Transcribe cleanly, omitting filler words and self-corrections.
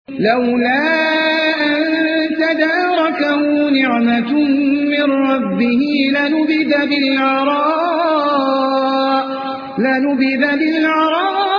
लौला अन तदारकहु निअमतुम मिर रब्बिही लनुबिज़ बिलअराअ